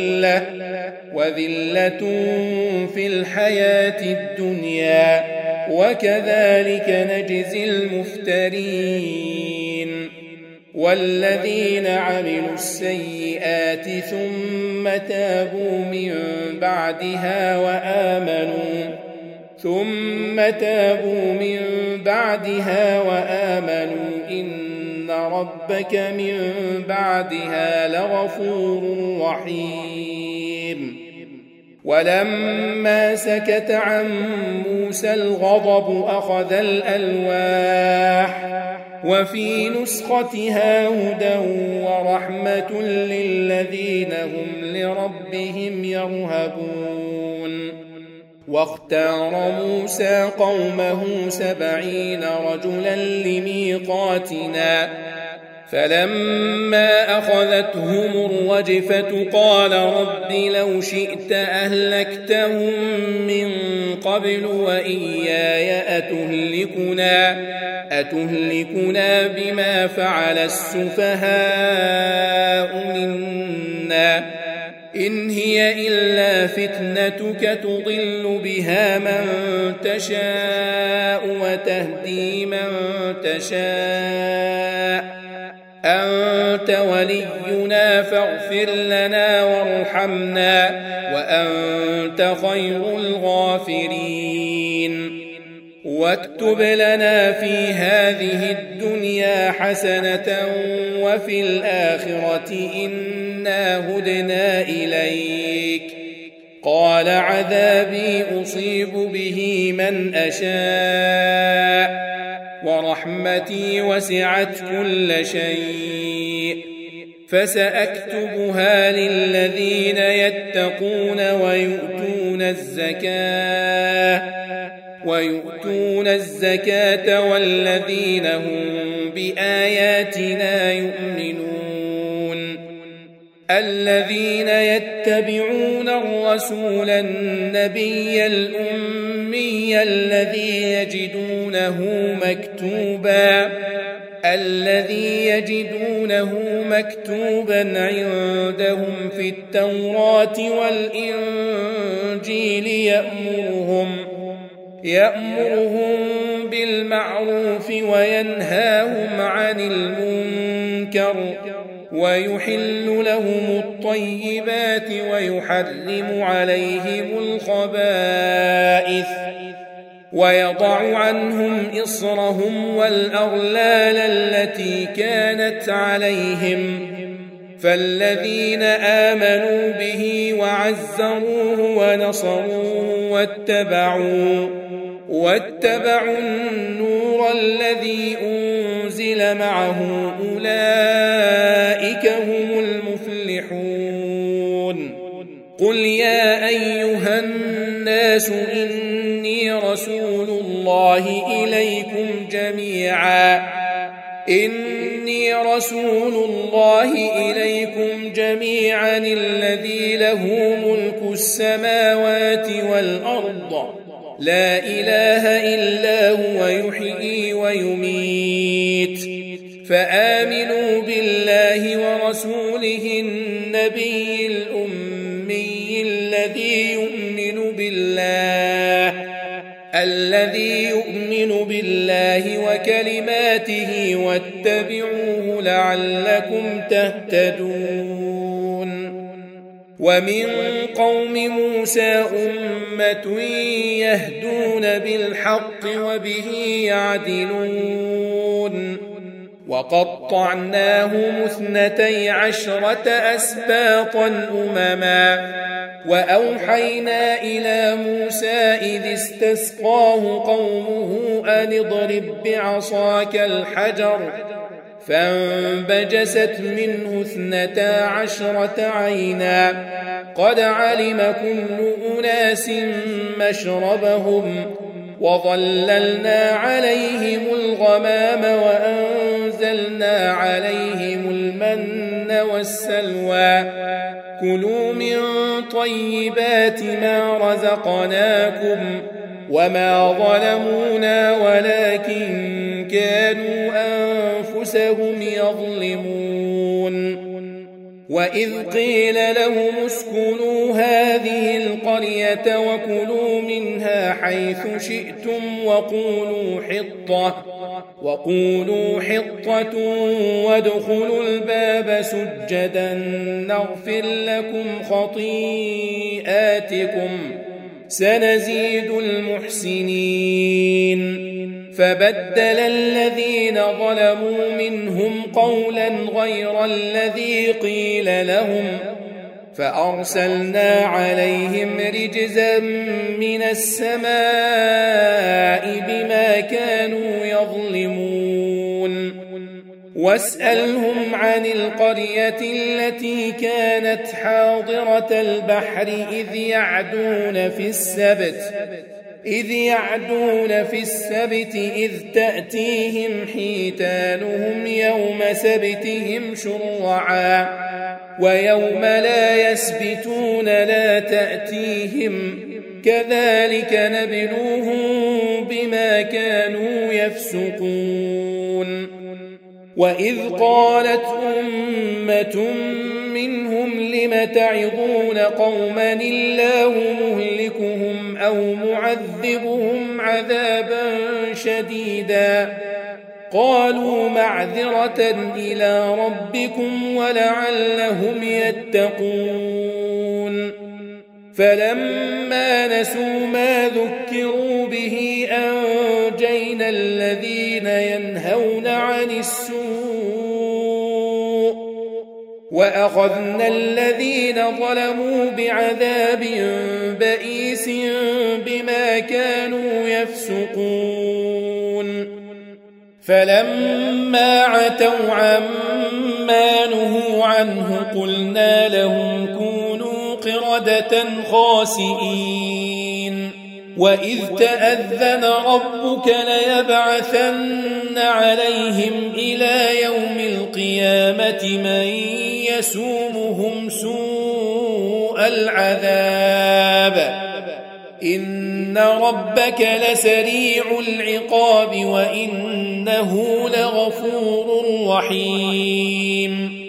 وذلة في الحياة الدنيا وكذلك نجزي المفترين. والذين عملوا السيئات ثم تابوا من بعدها وآمنوا إن ربك من بعدها لغفور رحيم. ولما سكت عن موسى الغضب أخذ الألواح وفي نسختها هدى ورحمة للذين هم لربهم يرهبون. واختار موسى قومه 70 رجلا لميقاتنا فلما أخذتهم الرجفة قال رب لو شئت أهلكتهم من قبل وإياي أتهلكنا بما فعل السفهاء منا إن هي إلا فتنتك تضل بها من تشاء وتهدي من تشاء أنت ولينا فاغفر لنا وارحمنا وأنت خير الغافرين واكتب لنا في هذه الدنيا حسنة وفي الآخرة إنا هدنا إليك قال عذابي أصيب به من أشاء ورحمتي وسعت كل شيء فسأكتبها للذين يتقون ويؤتون الزكاة والذين هم بآياتنا يؤمنون الذين يتبعون الرسول النبي الأمي الذي يجدونه مكتوبا عندهم في التوراة والإنجيل يأمرهم بالمعروف وينهاهم عن المنكر ويحل لهم الطيبات ويحرم عليهم الخبائث ويضع عنهم إصرهم والأغلال التي كانت عليهم فالذين آمنوا به وعزروه ونصروه واتبعوا النور الذي أنزل معه أولئك هم المفلحون قل يا أيها الناس إني رسول الله إليكم جميعا الذي له ملك السماوات والأرض لا إله إلا هو يحيي ويميت فآمنوا بالله ورسوله النبي الأمي الذي يؤمن بالله وكلماته واتبعوه لعلكم تهتدون ومن قوم موسى أمة يهدون بالحق وبه يعدلون وقطعناهم 12 أسباطا أمما وأوحينا إلى موسى إذ استسقاه قومه أن اضرب بعصاك الحجر فانبجست منه 12 عينا قد علم كل أناس مشربهم وظللنا عليهم الغمام وأنزلنا عليهم المن والسلوى كلوا من طيبات ما رزقناكم وما ظلمونا ولكن كانوا أنفسهم يظلمون وإذ قيل لهم اسكنوا هذه القرية وكلوا منها حيث شئتم وقولوا حطة وادخلوا الباب سجدا نغفر لكم خطيئاتكم سنزيد المحسنين فبدل الذين ظلموا منهم قولا غير الذي قيل لهم فأرسلنا عليهم رجزا من السماء بما كانوا يظلمون واسألهم عن القرية التي كانت حاضرة البحر إذ يعدون في السبت إذ تأتيهم حيتانهم يوم سبتهم شرعا ويوم لا يسبتون لا تأتيهم كذلك نبلوهم بما كانوا يفسقون وإذ قالت أمة منهم لم تعظون قوما الله مهلكهم أو معذبهم عذابا شديدا قالوا معذرة إلى ربكم ولعلهم يتقون فلما نسوا ما ذكروا به أنجينا الذين ينهون عن السوء وأخذنا الذين ظلموا بعذاب بئيس بما كانوا يفسقون فلما عتوا عما نهوا عنه قلنا لهم كونوا قردة خاسئين وإذ تأذن ربك ليبعثن عليهم إلى يوم القيامة من يسومهم سوء العذاب إن ربك لسريع العقاب وإنه لغفور رحيم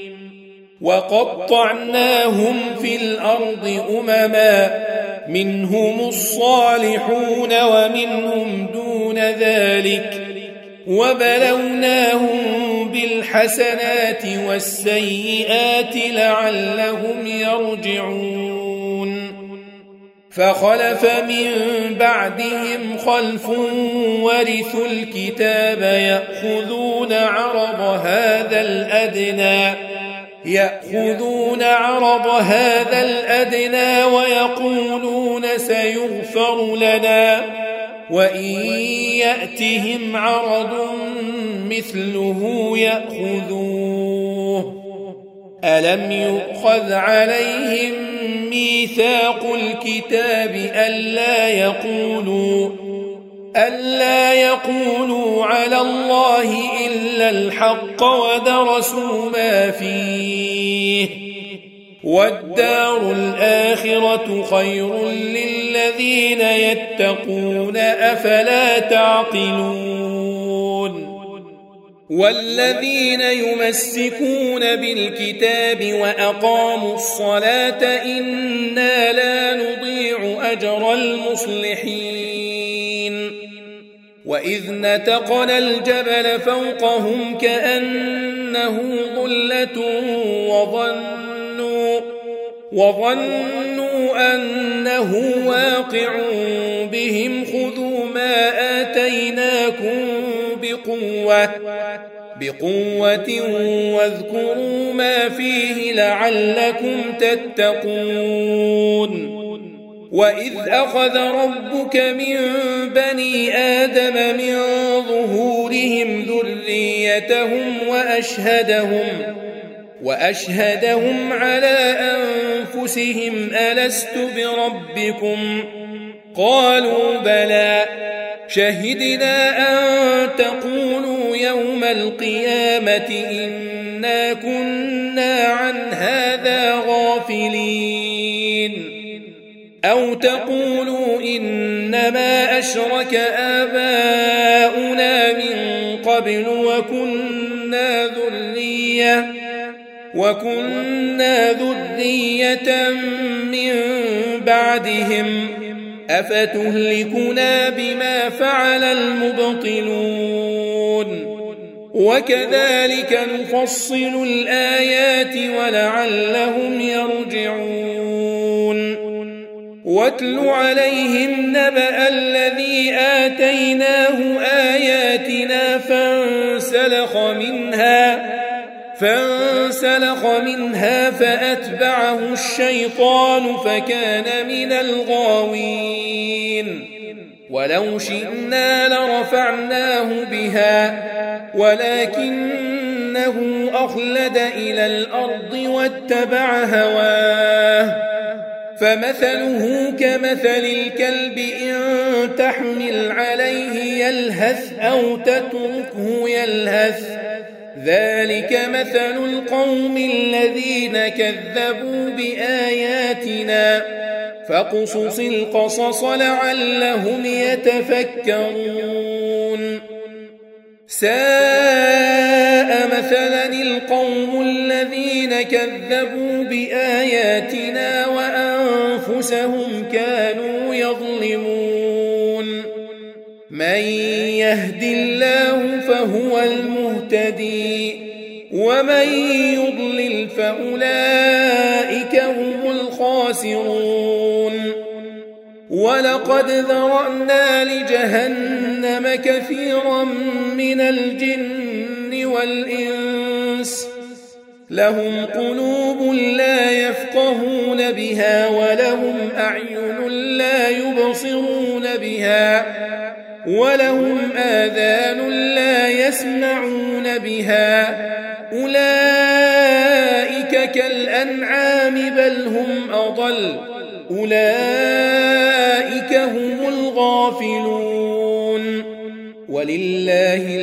وقطعناهم في الأرض أمما منهم الصالحون ومنهم دون ذلك وبلوناهم بالحسنات والسيئات لعلهم يرجعون فخلف من بعدهم خلف ورثوا الكتاب يأخذون عرض هذا الأدنى ويقولون سيغفر لنا وإن يأتهم عرض مثله يأخذوه ألم يؤخذ عليهم ميثاق الكتاب ألا يقولوا على الله إلا الحق ودرسوا ما فيه والدار الآخرة خير للذين يتقون أفلا تعقلون والذين يمسكون بالكتاب وأقاموا الصلاة إنا لا نضيع أجر المصلحين وإذ نتقنا الجبل فوقهم كأنه ظلة وظنوا أنه واقع بهم خذوا ما آتيناكم بقوة واذكروا ما فيه لعلكم تتقون وإذ أخذ ربك من بني آدم من ظهورهم ذريتهم وأشهدهم على أنفسهم ألست بربكم قالوا بلى شهدنا أن تقولوا يوم القيامة إنا كنا عن هذا غافلين أو تقولوا إنما أشرك آباؤنا من قبل وكنا ذرية من بعدهم أفتهلكنا بما فعل المبطلون وكذلك نفصل الآيات ولعلهم يرجعون واتل عليهم نبأ الذي آتيناه آياتنا فانسلخ منها فأتبعه الشيطان فكان من الغاوين ولو شئنا لرفعناه بها ولكنه إنه أخلد إلى الأرض واتبع هواه فمثله كمثل الكلب إن تحمل عليه يلهث أو تتركه يلهث ذلك مثل القوم الذين كذبوا بآياتنا فاقصص القصص لعلهم يتفكرون ساء مثلا القوم الذين كذبوا بآياتنا وأنفسهم كانوا يظلمون من يهد الله فهو المهتدي ومن يضلل فأولئك هم الخاسرون ولقد ذرأنا لجهنم كثيرا من الجن والإنس لهم قلوب لا يفقهون بها ولهم أعين لا يبصرون بها ولهم آذان لا يسمعون بها أولئك كالأنعام بل هم أضل أولئك هم الغافلون ولله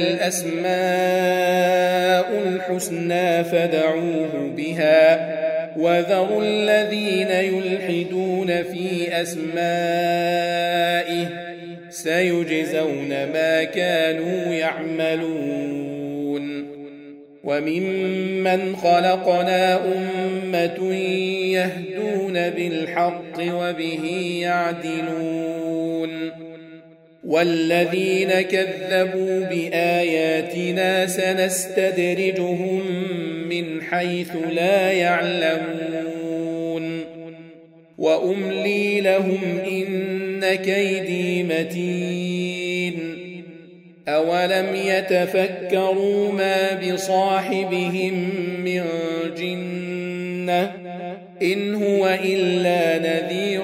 الأسماء الحسنى فادعوه بها وذروا الذين يلحدون في أسمائه سيجزون ما كانوا يعملون وممن خلقنا أمة يهدون بالحق وبه يعدلون والذين كذبوا بآياتنا سنستدرجهم من حيث لا يعلمون وأملي لهم إن كيدي متين أولم يتفكروا ما بصاحبهم من جنة إن هو إلا نذير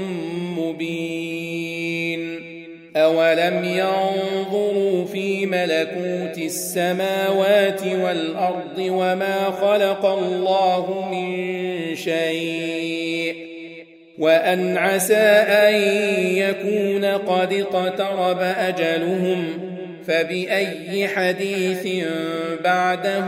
مبين أولم ينظروا في ملكوت السماوات والأرض وما خلق الله من شيء وأن عسى أن يكون قد اقترب أجلهم فبأي حديث بعده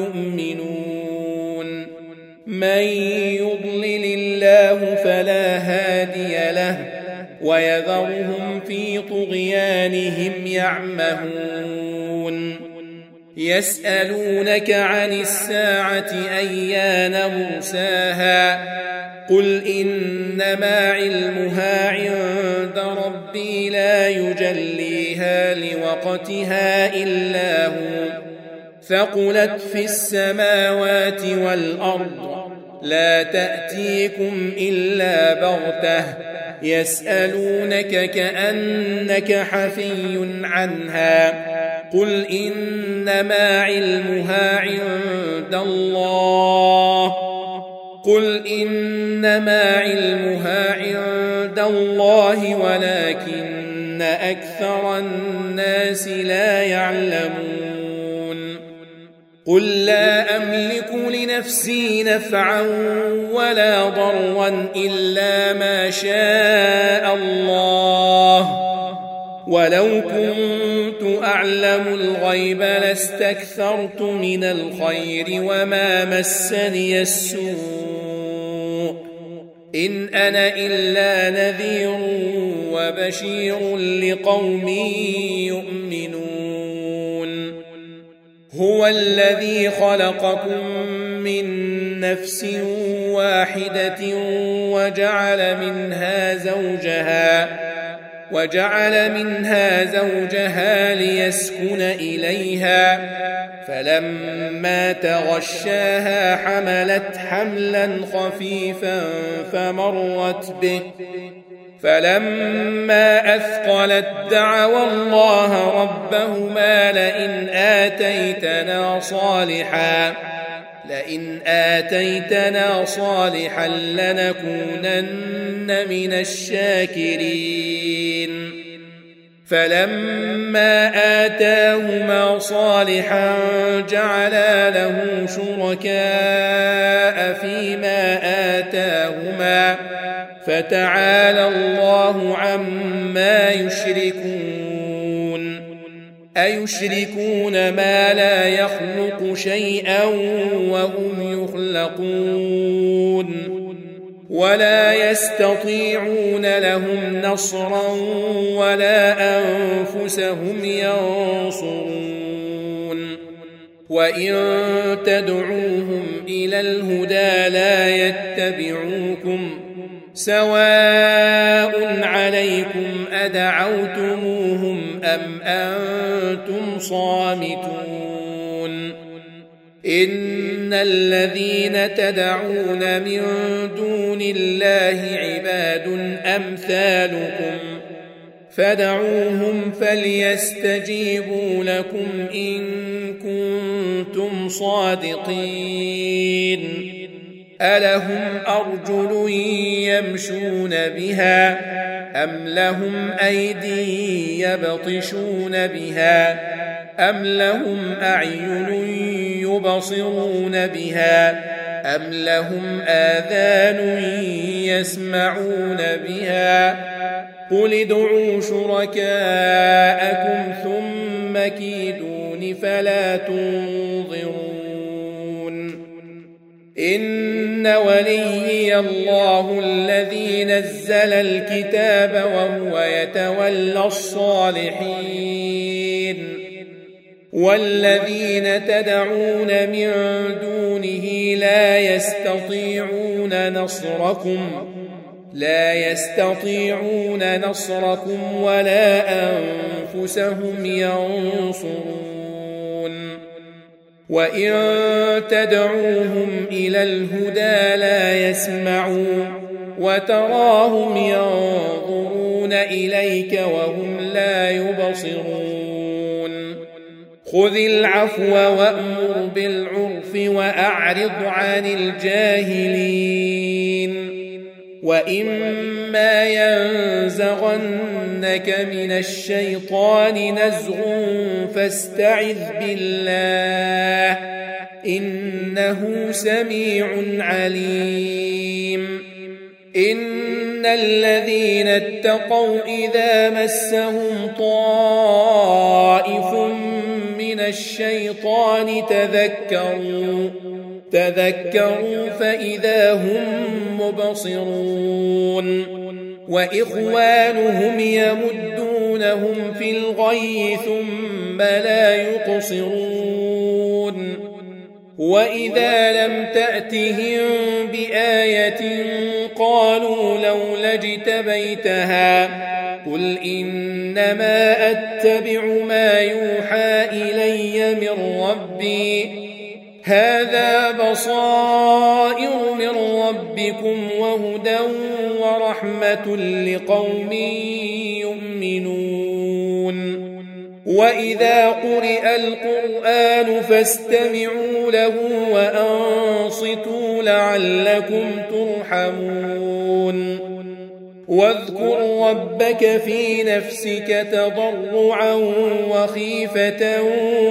يؤمنون من يضلل الله فلا هادي له ويذرهم في طغيانهم يعمهون يسألونك عن الساعة أيان مرساها قل إنما علمها عند ربي لا يجليها لوقتها إلا هو ثقلت في السماوات والأرض لا تأتيكم إلا بغتة يسألونك كأنك حفي عنها قل إنما علمها عند الله ولكن أكثر الناس لا يعلمون قل لا أملك لنفسي نفعا ولا ضرا إلا ما شاء الله ولو كنت أعلم الغيب لاستكثرت من الخير وما مسني السوء إن أنا إلا نذير وبشير لقوم يؤمنون هو الذي خلقكم من نفس واحدة وجعل منها زوجها ليسكن إليها فلما تغشاها حملت حملا خفيفا فمرت به فلما أثقلت دعوا الله ربهما لئن آتيتنا صالحا لنكونن من الشاكرين فلما آتاهما صالحا جعلا له شركاء فيما آتاهما فتعالى الله عما يشركون أيشركون ما لا يخلق شيئا وهم يخلقون ولا يستطيعون لهم نصرا ولا أنفسهم ينصرون وإن تدعوهم إلى الهدى لا يتبعوكم سواء عليكم أدعوتموهم أم أنتم صامتون إن الذين تدعون من دون الله عباد أمثالكم فدعوهم فليستجيبوا لكم إن كنتم صادقين ألهم أرجل يمشون بها أم لهم أيدي يبطشون بها أم لهم أعين يبصرون بها أم لهم آذان يسمعون بها قل ادعوا شركاءكم ثم كيدون فلا تنظرون إن وليي الله الذي نزل الكتاب وهو يتولى الصالحين والذين تدعون من دونه لا يستطيعون نصركم ولا أنفسهم ينصرون وإن تدعوهم إلى الهدى لا يسمعون وتراهم ينظرون إليك وهم لا يبصرون خذ العفو وأمر بالعرف وأعرض عن الجاهلين وإما ينزغنك من الشيطان نزغ فاستعذ بالله إنه سميع عليم إن الذين اتقوا إذا مسهم طائف من الشيطان تذكروا فإذا هم مبصرون وإخوانهم يمدونهم في الغي ثم لا يقصرون وإذا لم تأتهم بآية قالوا لولا اجتبيتها قل إنما أتبع ما يوحى إلي من ربي هذا بصائر من ربكم وهدى ورحمة لقوم يؤمنون وإذا قرئ القرآن فاستمعوا له وأنصتوا لعلكم ترحمون واذكر ربك في نفسك تضرعا وخيفة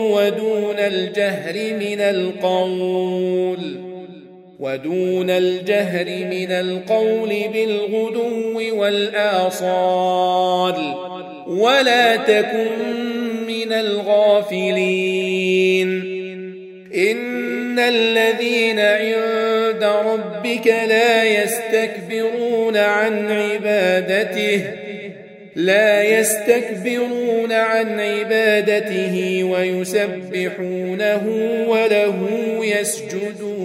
ودون الجهر من القول بالغدو والآصال ولا تكن من الغافلين إن الذين عند ربك لا يستكبرون عن عبادته ويسبحونه وله يسجدون